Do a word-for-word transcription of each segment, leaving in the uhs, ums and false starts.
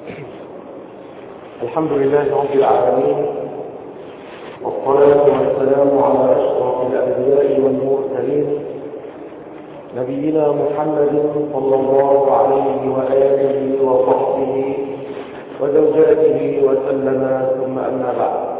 الحمد لله رب العالمين، والصلاة والسلام على أشرف الأنبياء والمرسلين نبينا محمد صلى الله عليه وآله وصحبه وزوجاته وسلم، ثم أما بعد،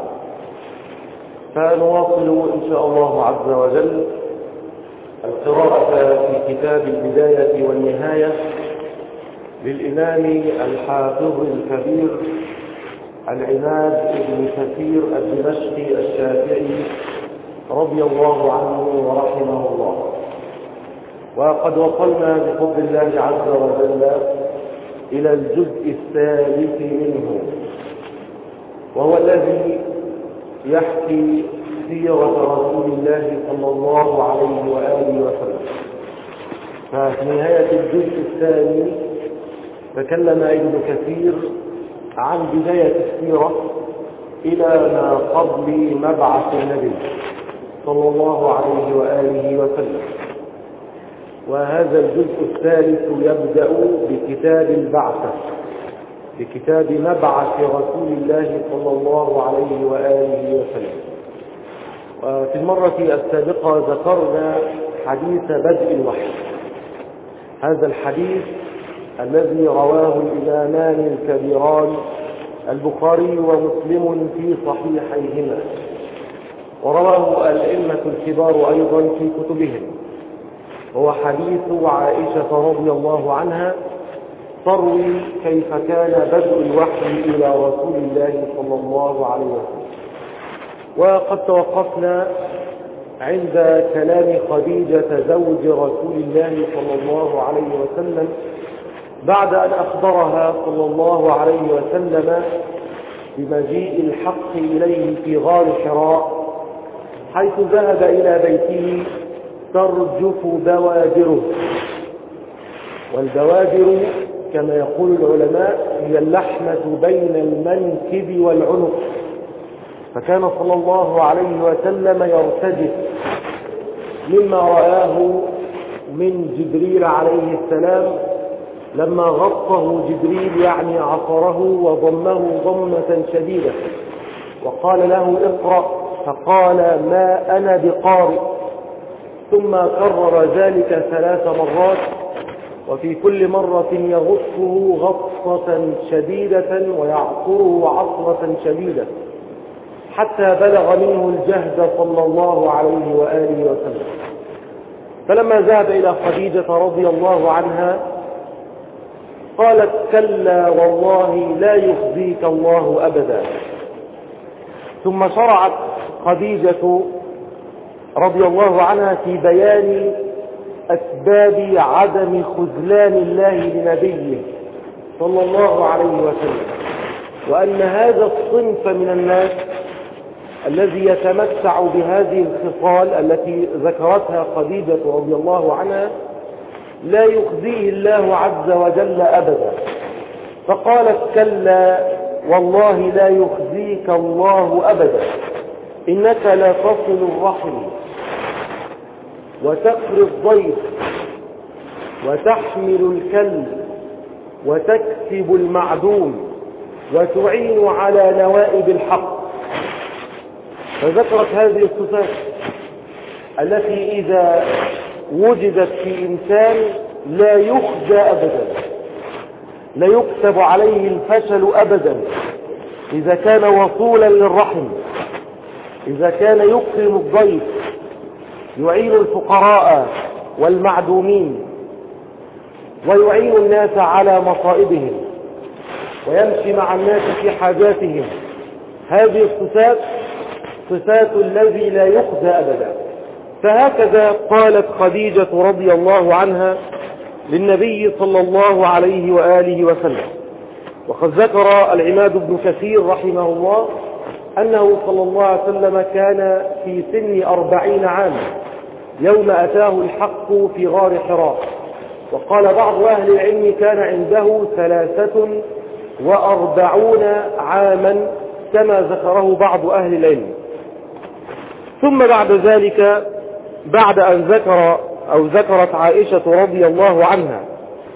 فنواصل إن شاء الله عز وجل القراءة في كتاب البداية والنهاية للإمام الحافظ الكبير العماد بن كثير الدمشقي الشافعي رضي الله عنه ورحمه الله. وقد وصلنا بفضل الله عز وجل إلى الجزء الثالث منه، وهو الذي يحكي سيرة رسول الله صلى الله عليه وآله وسلم. ففي نهاية الجزء الثاني تكلم ابن كثير عن بداية السيرة إلى ما قبل مبعث النبي صلى الله عليه وآله وسلم. وهذا الجزء الثالث يبدأ بكتاب البعثة، بكتاب مبعث رسول الله صلى الله عليه وآله وسلم. وفي المرة السابقة ذكرنا حديث بدء الوحي، هذا الحديث الذي رواه الإمامان الكبيران البخاري ومسلم في صحيحيهما، ورواه الأئمة الكبار أيضا في كتبهم، هو حديث عائشة رضي الله عنها تروي كيف كان بدء الوحي إلى رسول الله صلى الله عليه وسلم. وقد توقفنا عند كلام خديجة زوج رسول الله صلى الله عليه وسلم بعد أن أخبرها صلى الله عليه وسلم بمجيء الحق إليه في غار حراء، حيث ذهب إلى بيته ترجف بوادره. والبوادر كما يقول العلماء هي اللحمة بين المنكب والعنق، فكان صلى الله عليه وسلم يرتجف مما رآه من جبريل عليه السلام لما غطه جبريل، يعني عصره وضمه ضمة شديدة وقال له اقرأ، فقال ما أنا بقارئ، ثم كرر ذلك ثلاث مرات، وفي كل مرة يغطه غطة شديدة ويعصره عصرة شديدة حتى بلغ منه الجهد صلى الله عليه وآله وسلم. فلما ذهب إلى خديجة رضي الله عنها قالت كلا والله لا يخزيك الله أبدا. ثم شرعت خديجة رضي الله عنها في بيان أسباب عدم خذلان الله لنبيه صلى الله عليه وسلم، وأن هذا الصنف من الناس الذي يتمتع بهذه الخصال التي ذكرتها خديجة رضي الله عنها لا يخزيه الله عز وجل أبدا. فقالت كلا والله لا يخزيك الله أبدا، إنك لا تصل الرحم وتقري الضيف وتحمل الكلب وتكسب المعدوم وتعين على نوائب الحق. فذكرت هذه الصفات التي إذا وجدت في إنسان لا يخزى أبدا، لا يكتب عليه الفشل أبدا، إذا كان وصولا للرحم، إذا كان يكرم الضيف، يعين الفقراء والمعدومين، ويعين الناس على مصائبهم، ويمشي مع الناس في حاجاتهم. هذه الصفات صفات الذي لا يخزى أبدا. فهكذا قالت خديجة رضي الله عنها للنبي صلى الله عليه وآله وسلم. وقد ذكر العماد بن كثير رحمه الله أنه صلى الله عليه وسلم كان في سن أربعين عاما يوم أتاه الحق في غار حراء، وقال بعض أهل العلم كان عنده ثلاثة وأربعون عاما كما ذكره بعض أهل العلم. ثم بعد ذلك بعد أن ذكر أو ذكرت عائشة رضي الله عنها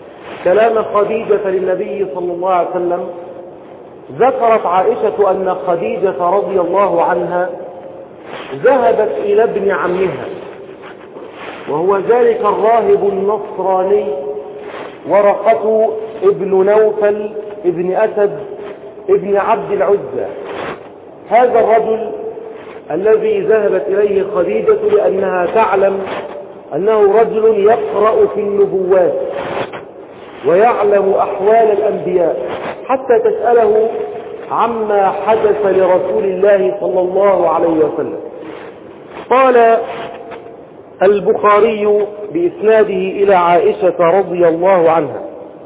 كلام خديجة للنبي صلى الله عليه وسلم، ذكرت عائشة أن خديجة رضي الله عنها ذهبت إلى ابن عمها، وهو ذلك الراهب النصراني ورقة ابن نوفل ابن أسد ابن عبد العزى. هذا الرجل الذي ذهبت إليه خديجة لأنها تعلم أنه رجل يقرأ في النبوات ويعلم أحوال الأنبياء، حتى تسأله عما حدث لرسول الله صلى الله عليه وسلم. قال البخاري بإسناده إلى عائشة رضي الله عنها،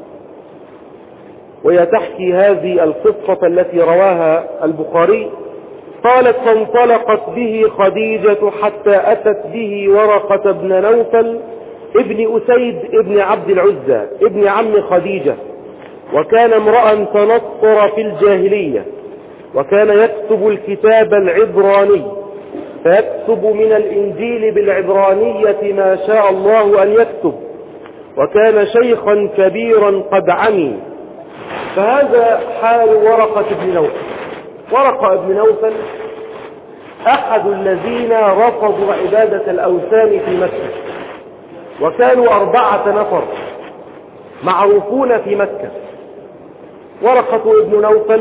وهي تحكي هذه القصة التي رواها البخاري، قالت: فانطلقت به خديجة حتى أتت به ورقة بن نوفل ابن أسيد ابن عبد العزى ابن عم خديجة، وكان امرأ تنصر في الجاهلية، وكان يكتب الكتاب العبراني، فيكتب من الإنجيل بالعبرانية ما شاء الله أن يكتب، وكان شيخا كبيرا قد عمي. فهذا حال ورقة بن نوفل. ورقة بن نوفل أحد الذين رفضوا عبادة الأوثان في مكة، وكانوا أربعة نفر معروفون في مكة: ورقة بن نوفل،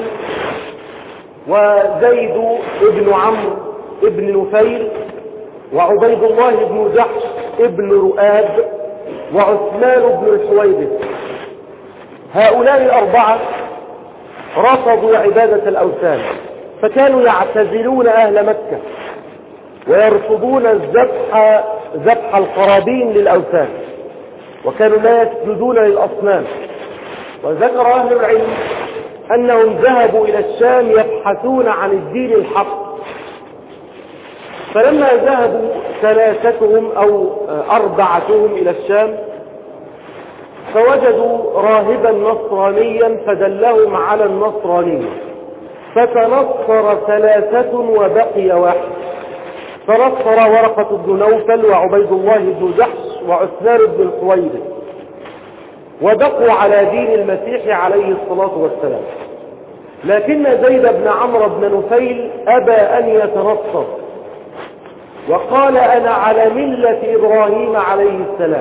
وزيد بن عمرو بن نفيل، وعبيد الله بن جحش بن رؤاب، وعثمان بن الحويرث. هؤلاء الأربعة رفضوا عبادة الأوثان، فكانوا يعتزلون أهل مكة ويرفضون الذبح ذبح القرابين للأوثان، وكانوا لا يسجدون للأصنام. وذكر أهل العلم أنهم ذهبوا إلى الشام يبحثون عن الدين الحق، فلما ذهبوا ثلاثتهم أو أربعتهم إلى الشام فوجدوا راهبا نصرانيا فدلهم على النصرانية، فتنصر ثلاثة وبقي واحد، تنصر ورقة بن نوفل وعبيد الله بن جحش وعثمان بن الحويرث، وبقوا على دين المسيح عليه الصلاة والسلام. لكن زيد بن عمرو بن نفيل أبى أن يتنصر، وقال: أنا على ملة إبراهيم عليه السلام.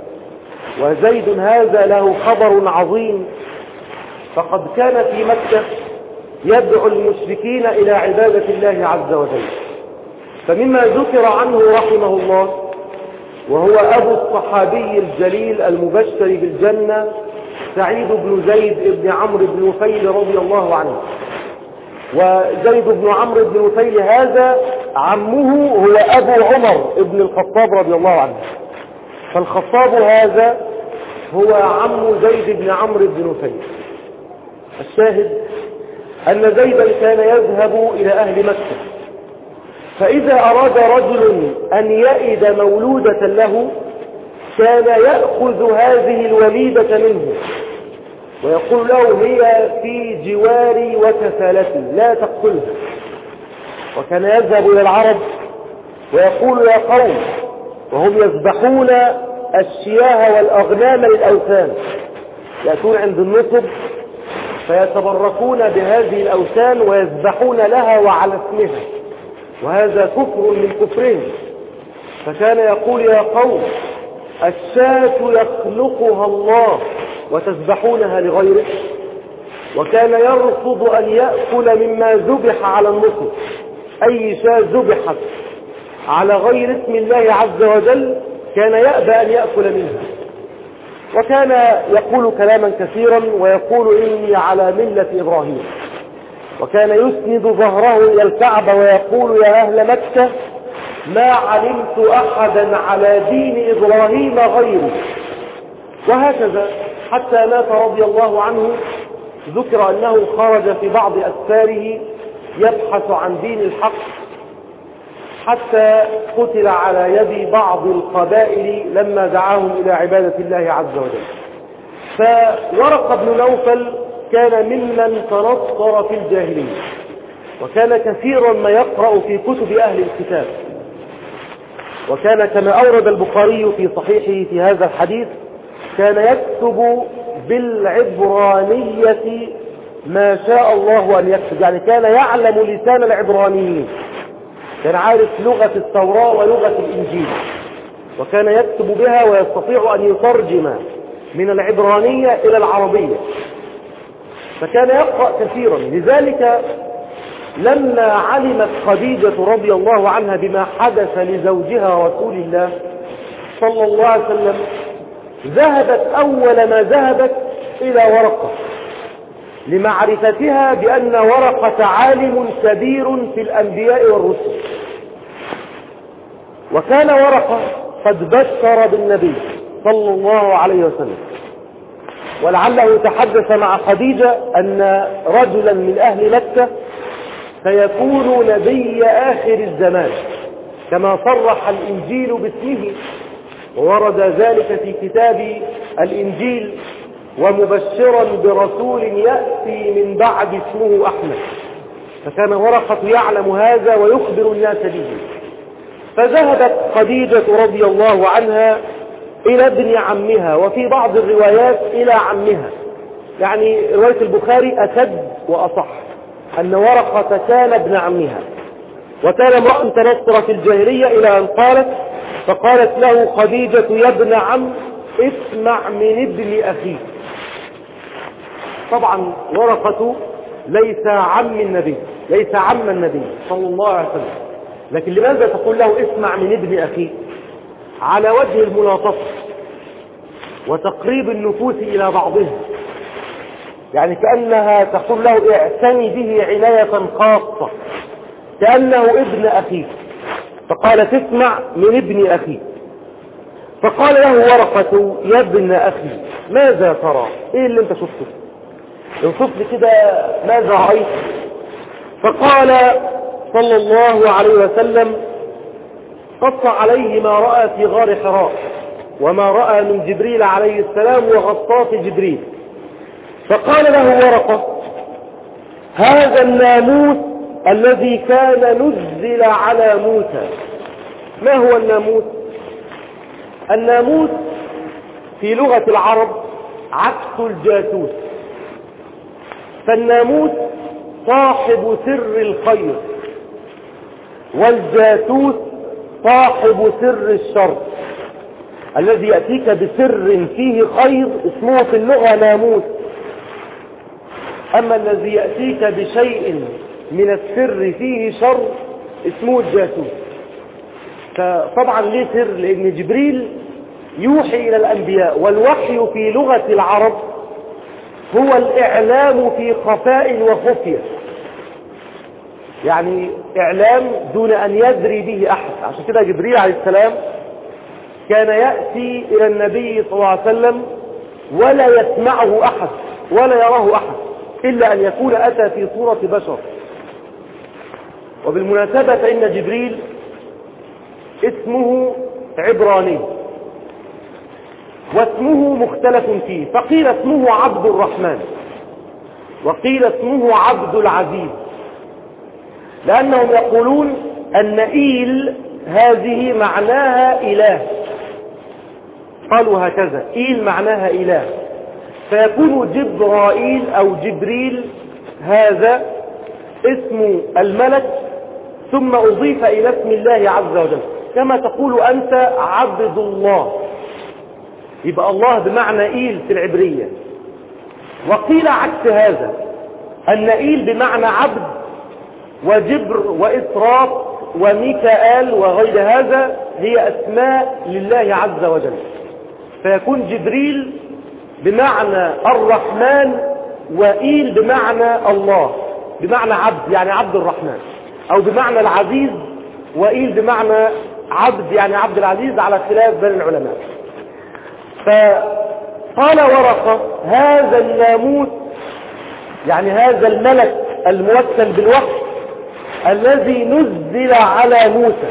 وزيد هذا له خبر عظيم، فقد كان في مكة يدعو المشركين إلى عبادة الله عز وجل. فمما ذكر عنه رحمه الله، وهو أبو الصحابي الجليل المبشر بالجنة سعيد بن زيد بن عمرو بن نفيل رضي الله عنه. وزيد بن عمرو بن نفيل هذا عمه هو أبو عمر بن الخطاب رضي الله عنه، فالخطاب هذا هو عم زيد بن عمرو بن نفيل. الشاهد أن زيدا كان يذهب إلى أهل مكة، فإذا أراد رجل أن يئد مولودة له كان يأخذ هذه الوليدة منه ويقول له: هي في جواري وكفالتي لا تقتلها. وكان يذهب إلى العرب ويقول: يا قوم، وهم يذبحون الشياه والأغنام للأوثان، يأتون عند النصب فيتبركون بهذه الأوثان ويذبحون لها وعلى اسمها، وهذا كفر من كفرهم. فكان يقول: يا قوم، الشاة يخلقها الله وتذبحونها لغيره. وكان يرفض أن يأكل مما ذبح على النصب، أي شاة ذبحت على غير اسم الله عز وجل كان يأبى أن يأكل منها. وكان يقول كلاما كثيرا ويقول: إني على ملة إبراهيم. وكان يسند ظهره إلى الكعبة ويقول: يا أهل مكة، ما علمت أحدا على دين إبراهيم غيري. وهكذا حتى مات رضي الله عنه. ذكر أنه خرج في بعض أسفاره يبحث عن دين الحق حتى قتل على يد بعض القبائل لما دعاهم إلى عبادة الله عز وجل. فورقة بن نوفل كان ممن تنصر في الجاهلية، وكان كثيرا ما يقرأ في كتب أهل الكتاب، وكان كما أورد البخاري في صحيحه في هذا الحديث كان يكتب بالعبرانية ما شاء الله أن يكتب، يعني كان يعلم لسان العبرانيين، كان عارف لغة التوراة ولغة الإنجيل، وكان يكتب بها ويستطيع أن يترجم من العبرانية إلى العربية، فكان يقرأ كثيرا. لذلك لما علمت خديجة رضي الله عنها بما حدث لزوجها رسول الله صلى الله عليه وسلم ذهبت أول ما ذهبت إلى ورقة لمعرفتها بأن ورقة عالم كبير في الأنبياء والرسل، وكان ورقة قد بشر بالنبي صلى الله عليه وسلم، ولعله تحدث مع خديجة أن رجلا من أهل مكة سيكون نبي آخر الزمان كما صرح الإنجيل باسمه، وورد ذلك في كتاب الإنجيل: ومبشرا برسول يأتي من بعد اسمه أحمد. فكان ورقة يعلم هذا ويخبر الناس به. فذهبت خديجة رضي الله عنها إلى ابن عمها، وفي بعض الروايات إلى عمها، يعني رواية البخاري أشد وأصح أن ورقة كان ابن عمها، وكان امرأ تنصر في الجاهلية إلى أن قالت فقالت له خديجة: يا ابن عم اسمع من ابن أخيك. طبعا ورقة ليس عم النبي، ليس عم النبي صلى الله عليه وسلم، لكن لماذا تقول له اسمع من ابن أخيك؟ على وجه الملاطفة وتقريب النفوس إلى بعضها، يعني كأنها تقول له اعتني به عناية خاصة، كأنه ابن أخيك، فقالت اسمع من ابن أخيك. فقال له ورقة: يا ابن أخي ماذا ترى؟ ايه اللي انت شفته؟ اوصف لي كده ماذا رأيت؟ فقال صلى الله عليه وسلم: قص عليه ما رأى في غار حراء وما رأى من جبريل عليه السلام وغطاس جبريل. فقال له ورقة: هذا الناموس الذي كان نزل على موسى. ما هو الناموس؟ الناموس في لغة العرب عكس الجاسوس، فالناموس صاحب سر الخير، والجاسوس صاحب سر الشر. الذي يأتيك بسر فيه خير اسمه في اللغة ناموس، أما الذي يأتيك بشيء من السر فيه شر اسمه الجاسوس. فطبعا ليه سر؟ لأن جبريل يوحي إلى الأنبياء، والوحي في لغة العرب هو الإعلام في خفاء وخفية، يعني إعلام دون أن يدري به أحد. عشان كده جبريل عليه السلام كان يأتي إلى النبي صلى الله عليه وسلم ولا يسمعه أحد ولا يراه أحد إلا أن يكون أتى في صورة بشر. وبالمناسبة فإن جبريل اسمه عبراني واسمه مختلف فيه، فقيل اسمه عبد الرحمن وقيل اسمه عبد العزيز، لأنهم يقولون أن إيل هذه معناها إله، قالوا هكذا: إيل معناها إله، فيكون جبرائيل أو جبريل هذا اسم الملك ثم أضيف إلى اسم الله عز وجل، كما تقول أنت عبد الله، يبقى الله بمعنى إيل في العبرية. وقيل عكس هذا، أن إيل بمعنى عبد، وجبر وإسراف وميكائيل وغير هذا هي أسماء لله عز وجل، فيكون جبريل بمعنى الرحمن وإيل بمعنى الله، بمعنى عبد يعني عبد الرحمن، أو بمعنى العزيز وإيل بمعنى عبد يعني عبد العزيز، على خلاف بين العلماء. فقال ورقة: هذا الناموس يعني هذا الملك الموكل بالوحي الذي نزل على موسى.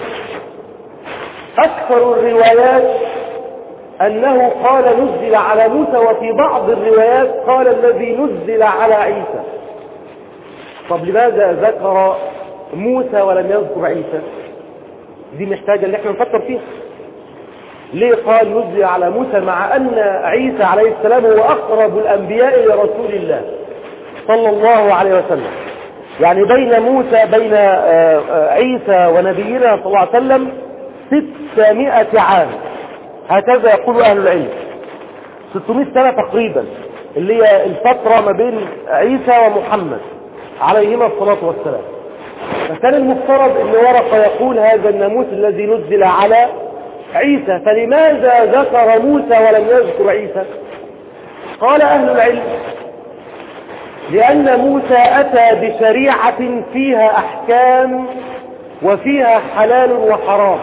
أكثر الروايات أنه قال نزل على موسى، وفي بعض الروايات قال الذي نزل على عيسى. طب لماذا ذكر موسى ولم يذكر عيسى؟ دي محتاجة اللي احنا نفكر فيها. ليه قال نزل على موسى مع أن عيسى عليه السلام هو أقرب الأنبياء لرسول الله صلى الله عليه وسلم؟ يعني بين موسى بين عيسى ونبينا صلى الله عليه وسلم ستمائة عام، هكذا يقول أهل العلم، ستمائة سنة تقريبا، اللي هي الفترة ما بين عيسى ومحمد عليهما الصلاة والسلام. فكان المفترض أن ورقة يقول هذا الناموس الذي نزل على عيسى، فلماذا ذكر موسى ولم يذكر عيسى؟ قال أهل العلم لأن موسى أتى بشريعة فيها أحكام وفيها حلال وحرام،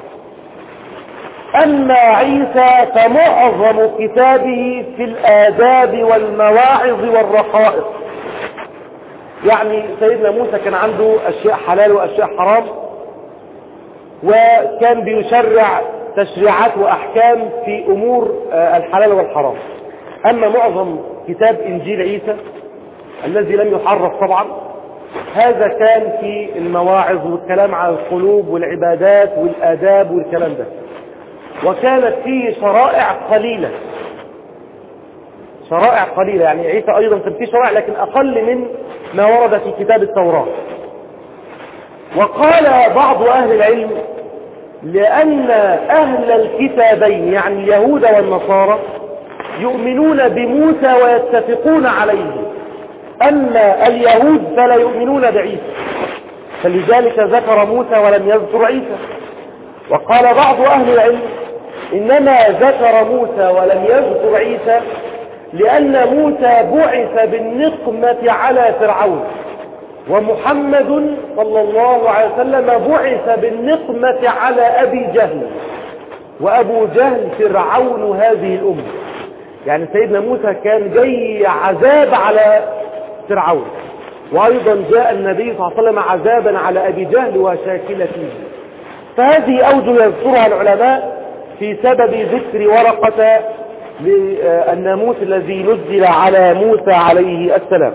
أما عيسى فمعظم كتابه في الآداب والمواعظ والرقائق. يعني سيدنا موسى كان عنده أشياء حلال وأشياء حرام، وكان بيشرع تشريعات وأحكام في أمور الحلال والحرام. أما معظم كتاب إنجيل عيسى الذي لم يحرف طبعا، هذا كان في المواعظ والكلام عن القلوب والعبادات والآداب والكلام ده، وكانت فيه شرائع قليلة، شرائع قليلة. يعني عيسى أيضا كان فيه شرائع لكن أقل من ما ورد في كتاب التوراة. وقال بعض أهل العلم لأن أهل الكتابين يعني اليهود والنصارى يؤمنون بموسى ويتفقون عليه، أما اليهود فلا يؤمنون بعيسى، فلذلك ذكر موسى ولم يذكر عيسى. وقال بعض أهل العلم إنما ذكر موسى ولم يذكر عيسى لأن موسى بعث بالنقمة على فرعون، ومحمد صلى الله عليه وسلم بعث بالنقمة على أبي جهل، وأبو جهل فرعون هذه الأمة. يعني سيدنا موسى كان جاي عذاب على فرعون، وأيضا جاء النبي صلى الله عليه وسلم عذابا على أبي جهل وشاكلته. فهذه أوجه يذكرها العلماء في سبب ذكر ورقة للناموس الذي نزل على موسى عليه السلام.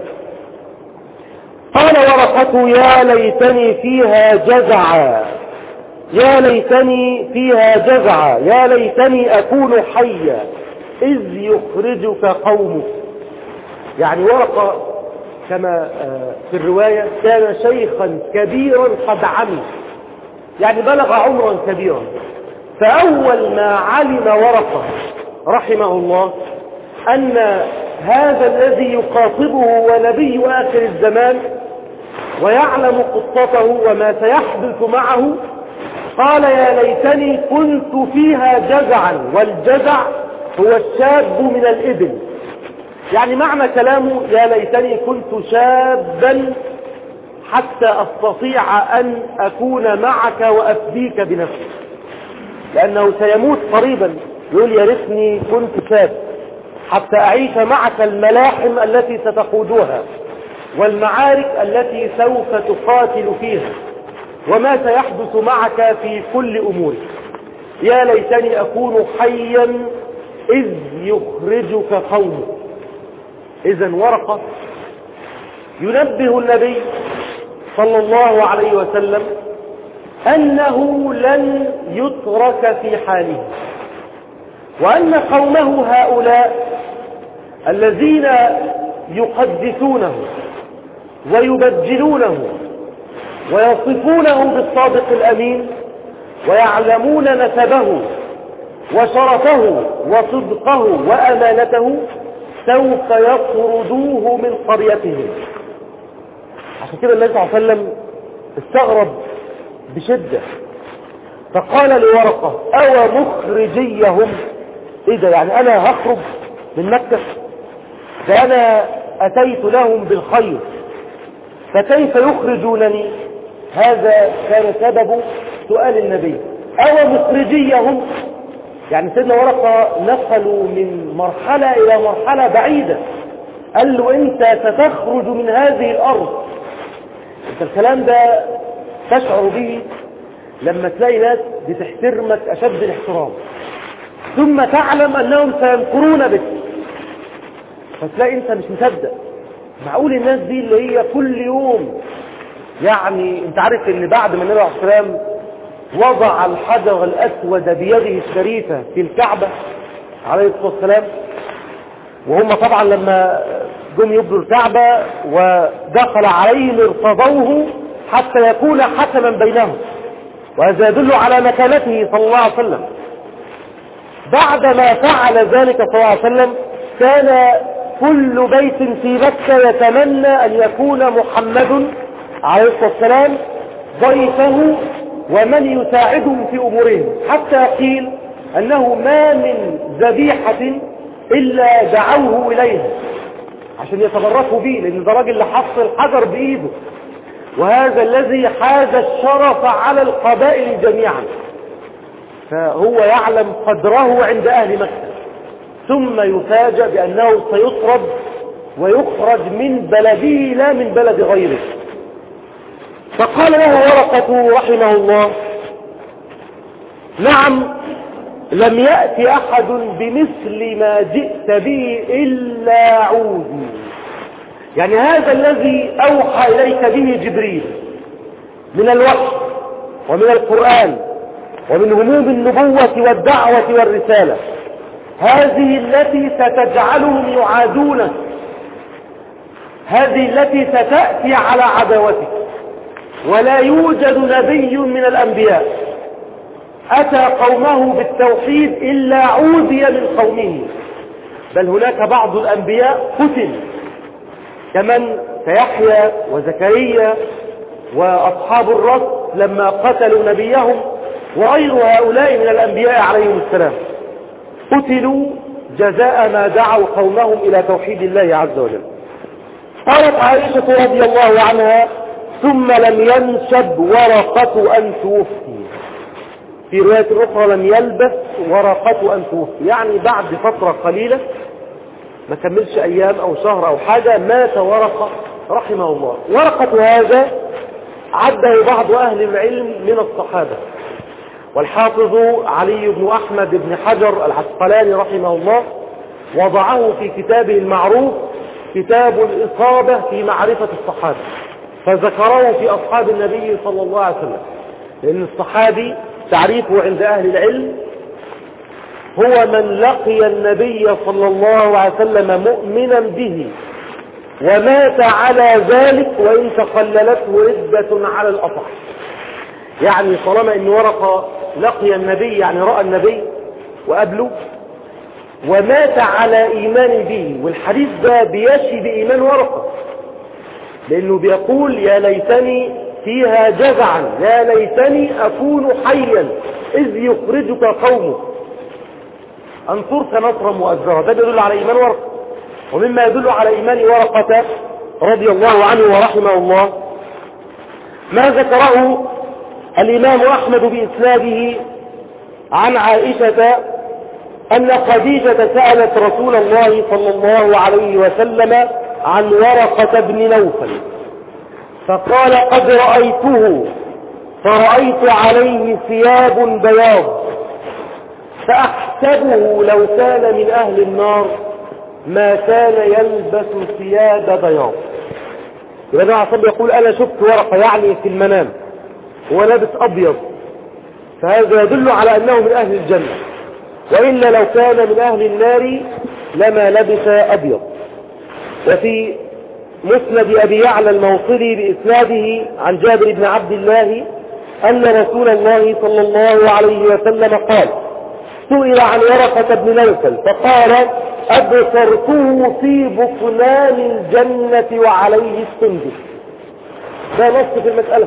قال ورقة يا ليتني فيها جزعا، يا ليتني فيها جزعا، يا ليتني أكون حيا إذ يخرجك قومك. يعني ورقة كما في الرواية كان شيخا كبيرا قد عمي، يعني بلغ عمرا كبيرا. فأول ما علم ورقة رحمه الله أن هذا الذي يخاطبه ونبي آخر الزمان ويعلم قصته وما سيحدث معه، قال يا ليتني كنت فيها جزعا، والجزع هو الشاب من الإبل. يعني معنى كلامه يا ليتني كنت شابا حتى أستطيع أن أكون معك وأفديك بنفسي، لأنه سيموت قريبا. يقول يا ريتني كنت شاب حتى أعيش معك الملاحم التي ستقودها والمعارك التي سوف تقاتل فيها وما سيحدث معك في كل أمورك. يا ليتني أكون حيا إذ يخرجك قومك. إذن ورقة ينبه النبي صلى الله عليه وسلم أنه لن يترك في حاله، وأن قومه هؤلاء الذين يقدسونه ويبجلونه ويصفونه بالصادق الأمين ويعلمون نسبه وشرفه وصدقه وأمانته سوف يطردوه من قريتهم. عشان كده النبي صلى الله عليه وسلم استغرب بشدة، فقال لورقة أو مخرجيهم؟ إيه ده؟ يعني أنا هخرج من مكة؟ ده أنا أتيت لهم بالخير، فكيف يخرجونني؟ هذا كان سبب سؤال النبي. أو مخرجيهم؟ يعني سيدنا ورقة نقلوا من مرحلة إلى مرحلة بعيدة، قال له أنت ستخرج من هذه الأرض. أنت الكلام ده تشعر به لما تلاقي ناس بتحترمك أشد الاحترام، ثم تعلم أنهم سيمكرون بك، فتلاقي أنت مش مصدق. معقول الناس دي اللي هي كل يوم، يعني أنت عارف أن بعد ما النبي عليه الصلاة والسلام وضع الحجر الأسود بيده الشريفة في الكعبة عليه الصلاة والسلام، وهم طبعا لما جم يبنوا الكعبة ودخل عليهم ارتضوه حتى يكون حكما بينهم، وهذا يدل على مكانته صلى الله عليه وسلم. بعدما فعل ذلك صلى الله عليه وسلم كان كل بيت في مكة يتمنى أن يكون محمد عليه الصلاة والسلام ضيفه ومن يساعدهم في أمورهم، حتى قيل أنه ما من ذبيحة إلا دعوه إليها عشان يتبركوا به، لأن ده راجل اللي حص الحجر بإيده، وهذا الذي حاز الشرف على القبائل جميعا، فهو يعلم قدره عند أهل مكة، ثم يفاجأ بأنه سيطرد ويخرج من بلده لا من بلد غيره. فقال له ورقة رحمه الله: نعم، لم يأتي أحد بمثل ما جئت به إلا عودي. يعني هذا الذي أوحى إليك به جبريل من الوحي ومن القرآن ومن هموم النبوة والدعوة والرسالة، هذه التي ستجعلهم يعادونك، هذه التي ستأتي على عداوتك. ولا يوجد نبي من الأنبياء أتى قومه بالتوحيد إلا عودي من قومه، بل هناك بعض الأنبياء قتل كمن كيحيى وزكريا وأصحاب الرس لما قتلوا نبيهم، وغير هؤلاء من الأنبياء عليهم السلام قتلوا جزاء ما دعوا قومهم إلى توحيد الله عز وجل. قالت عائشة رضي الله عنها: ثم لم ينشب ورقة أن توفي. في رواية أخرى: لم يلبث ورقة أن توفي، يعني بعد فترة قليلة ما كملش أيام أو شهر أو حاجة مات ورقة رحمه الله. ورقة هذا عده بعض أهل العلم من الصحابة، والحافظ علي بن أحمد بن حجر العسقلاني رحمه الله وضعه في كتابه المعروف كتاب الإصابة في معرفة الصحابة، فذكره في أصحاب النبي صلى الله عليه وسلم، لأن الصحابي تعريفه عند أهل العلم هو من لقي النبي صلى الله عليه وسلم مؤمنا به ومات على ذلك وإن تقللته ردة على الأصح. يعني طالما إن ورقة لقي النبي، يعني رأى النبي وقبله ومات على إيمان به، والحديث ده بيشي بإيمان ورقة، لأنه بيقول: يا ليتني فيها جزعا، يا ليتني أكون حيا إذ يخرجك قومك أنصرك نصرا مؤزرا. ده يدل على إيمان ورقة. ومما يدل على إيمان ورقة رضي الله عنه ورحمه الله ما ذكره الإمام أحمد بإسناده عن عائشة أن خديجة سألت رسول الله صلى الله عليه وسلم عن ورقة بن نوفل، فقال: قد رأيته، فرأيت عليه ثياب بياض، فأحسبه لو كان من أهل النار ما كان يلبس ثياب بياض. يبقى ده عصب يقول: أنا شفت ورقة، يعني في المنام هو لابس أبيض، فهذا يدل على أنه من أهل الجنة، وإلا لو كان من أهل النار لما لبس أبيض. وفي مسند أبي يعلى الموصلي بإسناده عن جابر بن عبد الله أن رسول الله صلى الله عليه وسلم قال: سئل عن ورقة بن نوفل فقال: أبصرته في بطنان الجنة وعليه السندس. ده نص في المسألة،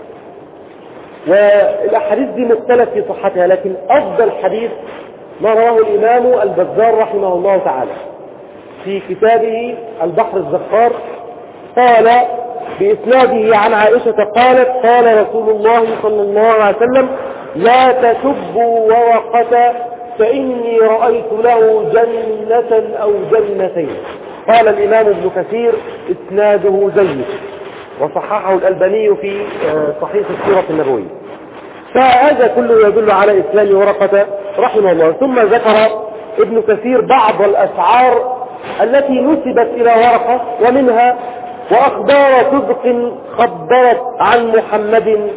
والأحاديث دي مختلف في صحتها، لكن أفضل حديث ما رواه الإمام البزار رحمه الله تعالى في كتابه البحر الزخار، قال بإسناده عن عائشة قالت: قال رسول الله صلى الله عليه وسلم: لا تسبوا ورقة فإني رأيت له جنة أو جنتين. قال الإمام ابن كثير: إسناده جيد، وصححه الألباني في صحيح السيرة النبوية. فهذا كله يدل على إسلام ورقة رحمه الله. ثم ذكر ابن كثير بعض الأشعار التي نسبت إلى ورقة، ومنها: وأخبار صدق خبرت عن محمد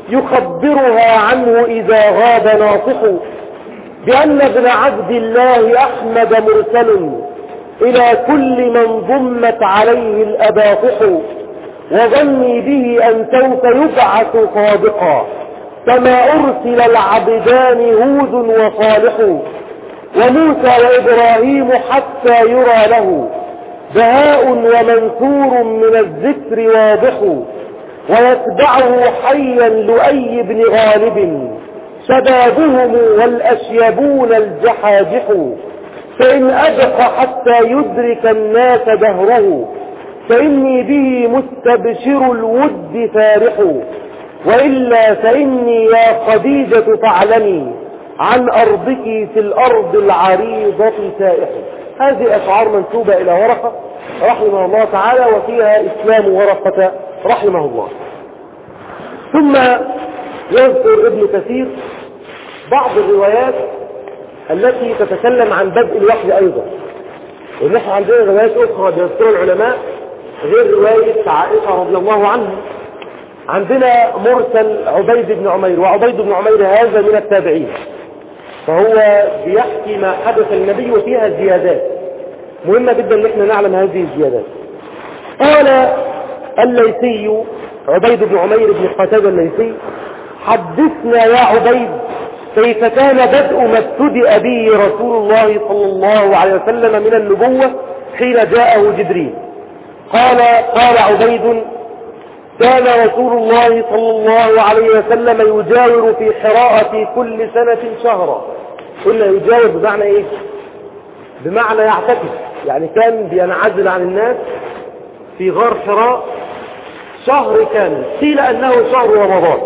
يخبرها عنه إذا غاب ناصح، بأن ابن عبد الله أحمد مرسل إلى كل من ضمت عليه الأباطح، وظني به أن سوف يبعث صادقا كما أرسل العبدان هود وصالح، وموسى وإبراهيم حتى يرى له بهاء ومنثور من الذكر واضح، ويتبعه حيا لؤي بن غالب شبابهم والأشيبون الجحاجح، فإن أدق حتى يدرك الناس دهره فإني به مستبشر الود فارح، وإلا فإني يا خديجة فاعلمي عن أرضك في الأرض العريضة سائح. هذه أشعار منسوبة إلى ورقة رحمه الله تعالى، وفيها إسلام ورقة رحمه الله. ثم يذكر ابن كثير بعض الروايات التي تتكلم عن بدء الوحي أيضا، ونحن عندنا روايات أخرى يذكرها العلماء غير رواية عائشة رضي الله عنها. عندنا مرسل عبيد بن عمير، وعبيد بن عمير هذا من التابعين، فهو بيحكي ما حدث للنبي وفيها زيادات مهمة جدا ان احنا نعلم هذه الزيادات. قال الليثي عبيد بن عمير بن قتادة الليثي: حدثنا يا عبيد كيف كان بدء ما ابتدأ به رسول الله صلى الله عليه وسلم من النبوة حين جاءه جبريل. قال قال عبيد: كان رسول الله صلى الله عليه وسلم يجاور في حراء في كل سنة شهرا. قلنا يجاور بمعنى ايه؟ بمعنى يعتكف، يعني كان بينعزل عن الناس في غار حراء شهر كامل، قيل انه شهر رمضان.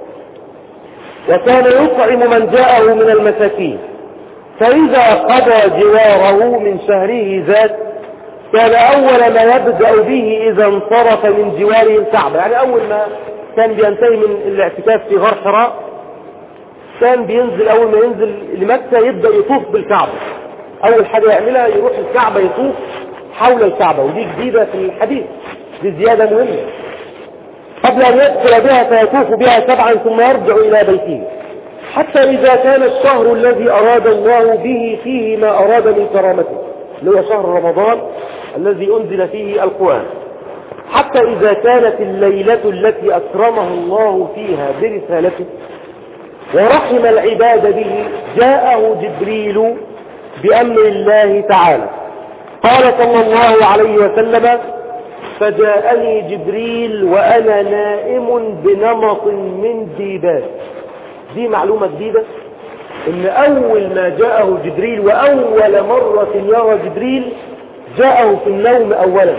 وكان يطعم من جاءه من المساكين، فإذا قضى جواره من شهره ذات كان أول ما يبدأ به إذا انصرف من جواره الكعبة. يعني أول ما كان بينتهي من الاعتكاف في غار حراء كان بينزل، أول ما ينزل لمكة يبدأ يطوف بالكعبة. أول حاجة يعملها يروح الكعبة يطوف حول الكعبة، ودي جديدة في الحديث، دي زيادة مهمة. قبل أن يدخل بها فيطوف بها سبعا ثم يرجع إلى بيته، حتى إذا كان الشهر الذي أراد الله به فيه ما أراد من كرامته، اللي هو شهر رمضان الذي أنزل فيه القرآن، حتى إذا كانت الليلة التي أكرمه الله فيها برسالته ورحم العباد به جاءه جبريل بأمر الله تعالى. قال صلى الله عليه وسلم: فجاءني جبريل وأنا نائم بنمط من ديباج. دي معلومة جديدة، إن أول ما جاءه جبريل وأول مرة يرى جبريل جاءه في النوم أولا،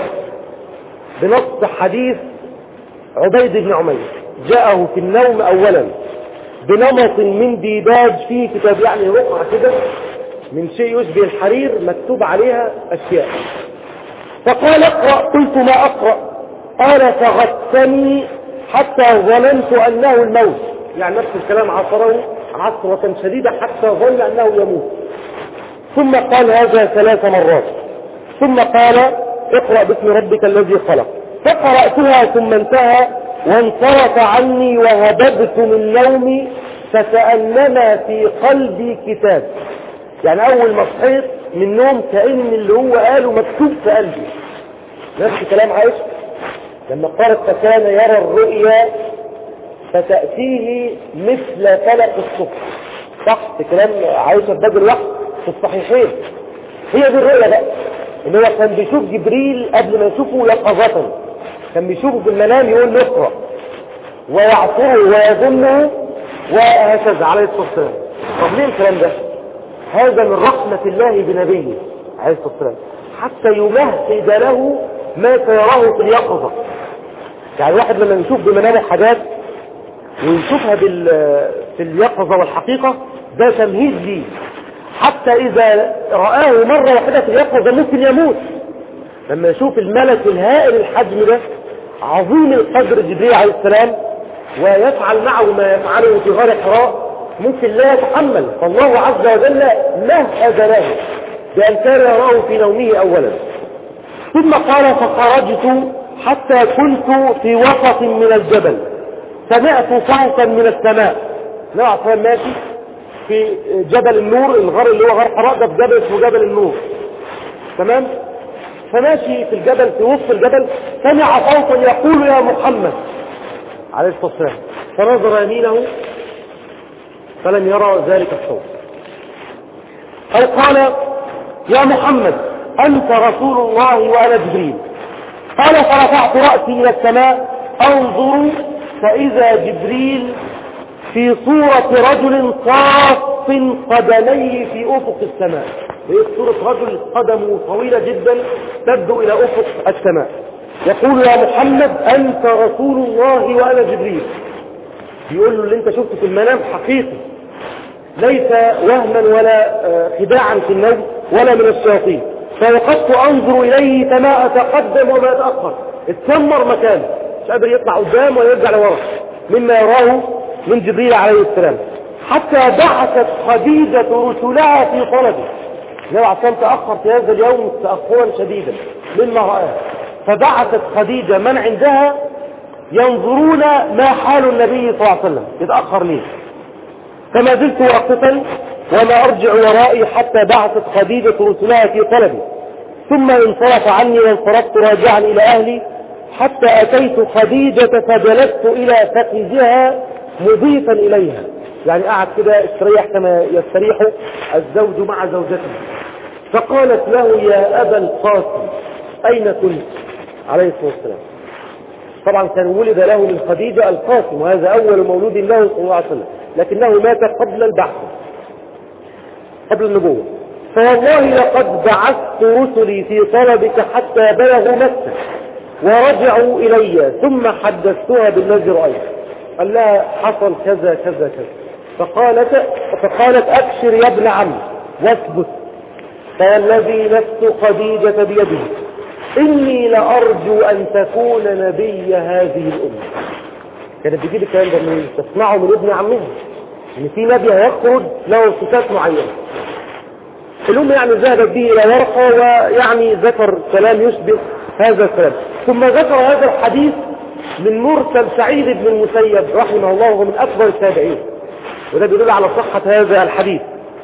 بنص حديث عبيد بن عمير، جاءه في النوم أولا بنمط من ديباج، فيه كتاب يعني رقعة كده من شيء يشبه الحرير مكتوب عليها أشياء. فقال: اقرأ. قلت: ما أقرأ؟ قال: فغثني حتى ظننت أنه الموت. يعني نفس الكلام عصره عصرة شديدة حتى ظن أنه يموت. ثم قال هذا ثلاث مرات، ثم قال: اقرأ باسم ربك الذي خلق. فقرأتها ثم انتهى وانصرف عني وهببت من نومي فكأنما في قلبي كتاب. يعني أول ما صحيت من نوم كأن اللي هو قاله مكتوب في قلبي. نفس كلام عائشة لما قالت: فكان يرى الرؤيا فتأتيه مثل فلق الصبح. صح كلام عائشة بدل وقت في الصحيحين. هي دي الرؤيا بقى، ان هو كان بيشوف جبريل قبل ما يشوفه يقظة، كان بيشوفه في المنام يقول نقرأ ويعصره ويظنه وهكذا عليه الصلاة والسلام. طب ليه الكلام ده؟ هذا من رحمة الله بنبيه عليه الصلاة والسلام، حتى يمهد له ما سيراه في اليقظة. يعني واحد لما يشوف بمنامه حاجات ويشوفها في اليقظة والحقيقة، ده تمهيد ليه، حتى إذا رآه مرة واحدة في اليقظة ممكن يموت. لما يشوف الملك الهائل الحجم ده عظيم القدر جبريل عليه السلام ويفعل معه ما يفعله في غار حراء، ممكن لا يتحمل، فالله عز وجل مهد له بأن كان يراه في نومه أولا. ثم قال: فخرجت حتى كنت في وسط من الجبل سمعت صوتا من السماء. نوع صوت ماشي في جبل النور، الغار اللي هو غار حراء ده في جبل اسمه جبل النور، تمام؟ فماشي في الجبل، في وسط الجبل سمع صوتا يقول يا محمد عليه الصلاة والسلام، فنظر يمينه فلم يرى ذلك الصوت. أو قال يا محمد أنت رسول الله وأنا جبريل. قال فرفعت رأسي إلى السماء أنظر فإذا جبريل في صورة رجل صاف قدميه في أفق السماء. هي صورة رجل قدمه طويلة جدا تبدو إلى أفق السماء، يقول يا محمد أنت رسول الله وأنا جبريل. يقول له اللي انت شفته في المنام حقيقي، ليس وهما ولا خداعا في النوم ولا من الشياطين. فوقفت أنظر إليه فما أتقدم وما أتأخر، اتسمر مكانه، مش قادر يطلع قدام ولا يرجع لورا مما يراه من جبريل عليه السلام، حتى بعثت خديجة رسلها في طلبه. لو عشان تأخر في هذا اليوم تأخرا شديدا مما رآه، فبعثت خديجة من عندها ينظرون ما حال النبي صلى الله عليه وسلم يتأخر ليه. فما زلت واقفا وما أرجع ورائي حتى بعثت خديجة رسلها في طلبي، ثم انصرف عني وانصرفت راجعا إلى أهلي حتى أتيت خديجة فجلست إلى فخذها مضيفا إليها، يعني قعد كده استريح كما يستريح الزوج مع زوجته. فقالت له يا أبا القاسم أين كنت عليه الصلاة والسلام. طبعا كان ولد له من خديجة القاسم، وهذا أول مولود له صلى الله عليه وسلم، لكنه مات قبل البعث قبل النبوة. فوالله لقد بعثت رسلي في طلبك حتى بلغوا مكة ورجعوا إلي، ثم حدثتها بالذي رأيت. قال لها حصل كذا كذا كذا، فقالت فقالت أبشر يا ابن عم واثبت، فالذي نفس خديجة بيده إني لأرجو أن تكون نبي هذه الأمة. كانت بتجيب الكلام ده من تسمعه من ابن عمها، إن في نبي هيخرج له صفات معينة. الأم يعني ذهبت به إلى ورقة ويعني ذكر كلام يشبه هذا الكلام، ثم ذكر هذا الحديث من مرسل سعيد بن المسيب رحمه الله، وهو من أكبر التابعين، وده بيدل على صحة هذا الحديث.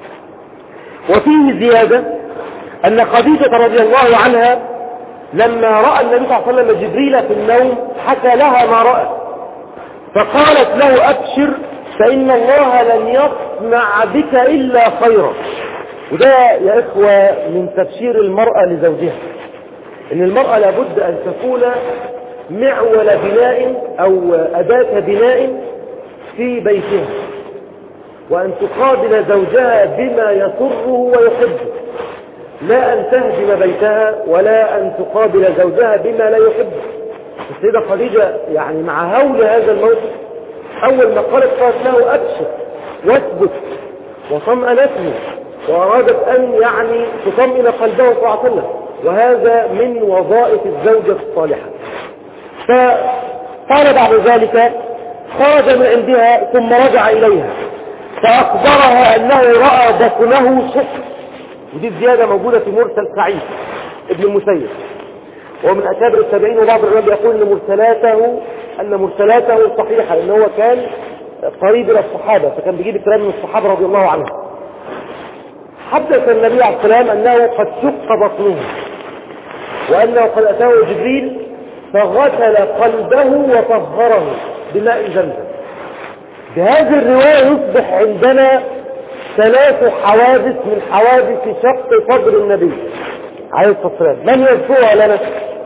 وفيه زيادة أن خديجة رضي الله عنها لما رأى النبي صلى الله عليه وسلم جبريل في النوم حكى لها ما رأى، فقالت له أبشر فإن الله لن يصنع بك إلا خيرا. وده يا إخوة من تبشير المرأة لزوجها، إن المرأة لابد أن تكون معول بناء أو أداة بناء في بيتها، وأن تقابل زوجها بما يسره ويحبه، لا أن تهدم بيتها ولا أن تقابل زوجها بما لا يحبه. السيدة خديجة يعني مع هول هذا الموقف أول ما قالت قالت له أبشر واثبت، وطمأنته وأرادت أن يعني تطمئن قلبه صلى الله عليه وسلم، وهذا من وظائف الزوجة الصالحة. فقال بعد ذلك خرج من عندها ثم رجع إليها فأخبرها أنه رأى بطنه شق، ودي الزيادة موجودة في مرسل سعيد ابن المسيب، ومن أكابر التابعين، وبعض العلماء يقول أن مرسلاته أن مرسلاته صحيحة، لأنه هو كان قريب إلى الصحابة فكان بيجيب الكلام من الصحابة رضي الله عنهم. حدث النبي عليه السلام أنه قد شق بطنه، وأنه قد أتاه جبريل فغسل قلبه وطهره بماء زمزم. بهذه الرواية يصبح عندنا ثلاث حوادث من حوادث شق صدر النبي عليه الصلاة والسلام. من يذكرها لنا؟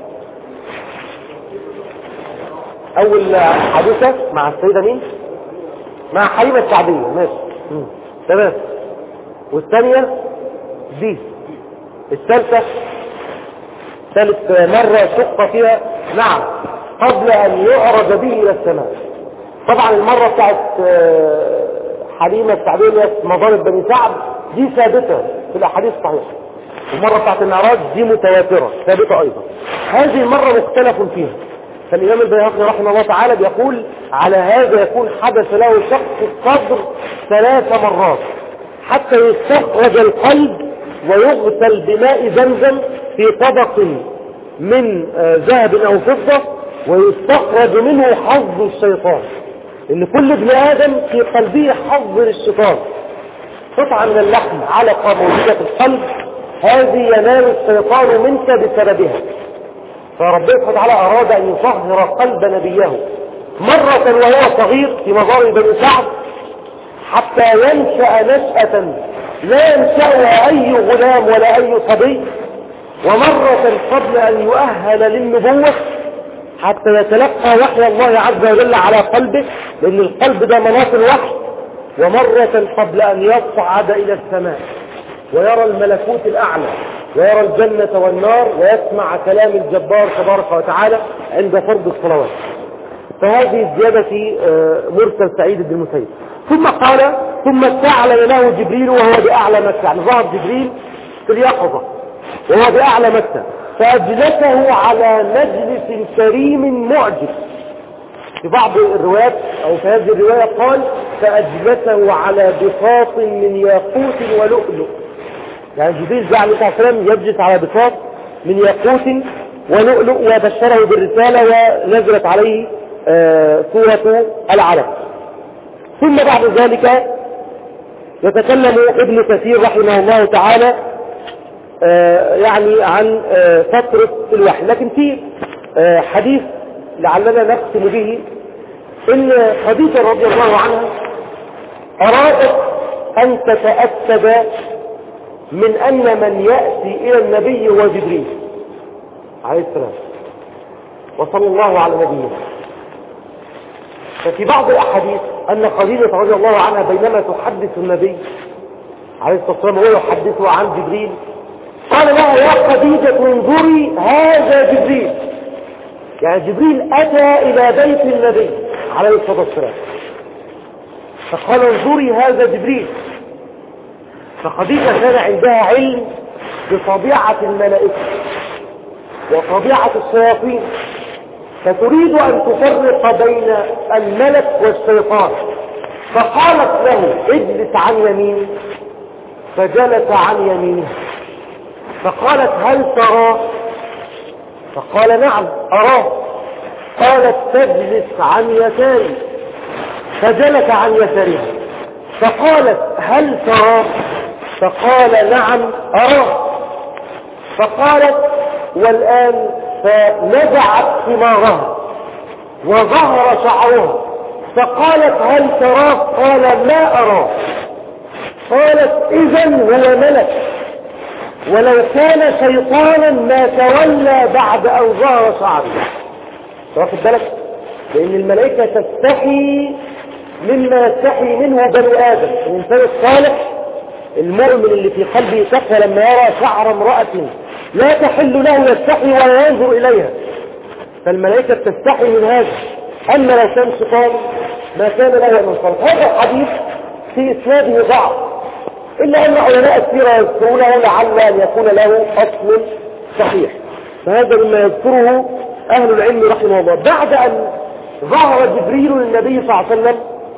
أول حادثة مع السيدة مين؟ مع حليمة السعدية، ماشي تمام. والثانية دي. الثالثة ثالث مرة شق فيها، نعم، قبل أن يعرج به إلى السماء. طبعا المرة بتاعت حليمة السعدية مضارب بني سعد دي ثابتة في الأحاديث الصحيحة، والمرة بتاعت المعراج دي متواترة ثابتة أيضا. هذه المرة مختلف فيها، فالإمام البيهقي رحمه الله تعالى بيقول على هذا يكون حدث له شق الصدر ثلاث مرات حتى يستخرج القلب ويغسل بماء زمزم في طبق من ذهب أو فضة ويستخرج منه حظ الشيطان. ان كل ابن ادم في قلبه حظ للشيطان، قطعة من اللحم علقة موجودة في القلب، هذه ينال الشيطان منك بسببها. فربنا سبحانه وتعالى اراد ان يطهر قلب نبيه مرة وهو صغير في مضارب بني سعد، حتى ينشأ نشأة لا ينشأها اي غلام ولا اي صبي، ومرة قبل ان يؤهل للنبوة حتى يتلقى وحي الله عز وجل على قلبه، لان القلب ده مناط الوحي، ومرة قبل ان يصعد الى السماء ويرى الملكوت الاعلى ويرى الجنة والنار ويسمع كلام الجبار تبارك وتعالى عند فرض الصلوات. فهذه الزيادة في مرسل سعيد بن المسيب. ثم قال ثم استعلن له جبريل وهو بأعلى مكة، يعني ظهر جبريل في اليقظة وهو بأعلى مكة، فأجلسه على مجلس كريم معجب. في بعض الروايات أو في هذه الرواية قال فأجلسه على بساط من ياقوت ولؤلؤ، يعني جبريل جعل عليه الصلاة والسلام يجلس على بساط من ياقوت ولؤلؤ وبشره بالرسالة ونزلت عليه آه سورة العلق. ثم بعد ذلك يتكلم ابن كثير رحمه الله تعالى آه يعني عن آه فترة الوحي، لكن في آه حديث لعلنا نختم به، ان خديجة رضي الله عنها ارادت ان تتأكد من ان من يأتي الى النبي هو جبريل عليه السلام، وصلى الله على نبينا. ففي بعض الاحاديث ان خديجة رضي الله عنها بينما تحدث النبي عليه الصلاة والسلام وهو يحدثه عن جبريل، قال لها يا خديجة انظري هذا جبريل، يعني جبريل اتى الى بيت النبي عليه الصلاة والسلام، فقال انظري هذا جبريل. فخديجة كان عندها علم بطبيعة الملائكة وطبيعة الشياطين، فتريد أن تفرق بين الملك والشيطان، فقالت له اجلس عن يمين، فجلس عن يمينه، فقالت هل ترى؟ فقال نعم أراه. قالت تجلس عن يساري، فجلس عن يسارها، فقالت هل ترى؟ فقال نعم أراه. فقالت والآن، فنزعت ثمارها وظهر شعرها، فقالت هل تراه؟ قال لا أراه. قالت إذن هو ملك، ولو كان شيطانا ما تولى بعد أن ظهر شعره. واخد بالك؟ لأن الملائكة تستحي مما يستحي منه بنو آدم. الإنسان الصالح المؤمن اللي في قلبه تقوى لما يرى شعر امرأة لا تحل له يستحي ولا ينظر إليها، فالملائكة تستحي من هذا. أما لو كان شيطان ما كان له من صالح. هذا الحديث في إسناده ضعف، إلا أن علماء السيرة يذكرونه لعل أن يكون له أصل صحيح، فهذا مما يذكره أهل العلم رحمه الله. بعد أن ظهر جبريل للنبي صلى الله عليه وسلم